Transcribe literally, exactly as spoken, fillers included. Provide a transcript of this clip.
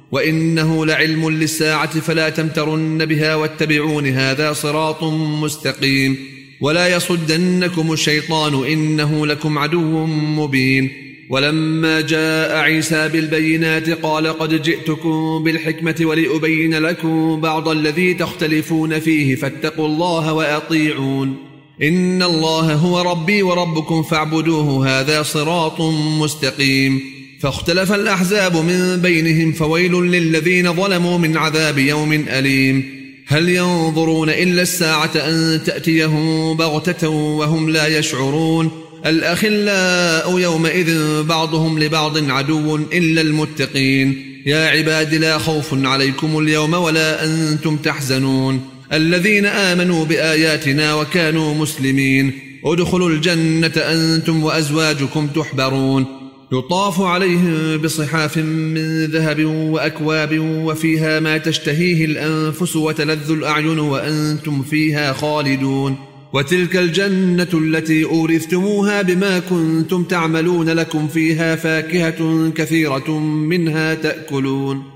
وإنه لعلم للساعة فلا تمترن بها واتبعون هذا صراط مستقيم ولا يصدنكم الشيطان إنه لكم عدو مبين. ولما جاء عيسى بالبينات قال قد جئتكم بالحكمة ولأبين لكم بعض الذي تختلفون فيه فاتقوا الله وأطيعون إن الله هو ربي وربكم فاعبدوه هذا صراط مستقيم. فاختلف الأحزاب من بينهم فويل للذين ظلموا من عذاب يوم أليم. هل ينظرون إلا الساعة أن تأتيهم بغتة وهم لا يشعرون الأخلاء يومئذ بعضهم لبعض عدو إلا المتقين. يا عباد لا خوف عليكم اليوم ولا أنتم تحزنون الذين آمنوا بآياتنا وكانوا مسلمين ادخلوا الجنة أنتم وأزواجكم تحبرون يطاف عليهم بصحاف من ذهب وأكواب وفيها ما تشتهيه الأنفس وتلذ الأعين وأنتم فيها خالدون وتلك الجنة التي أورثتموها بما كنتم تعملون لكم فيها فاكهة كثيرة منها تأكلون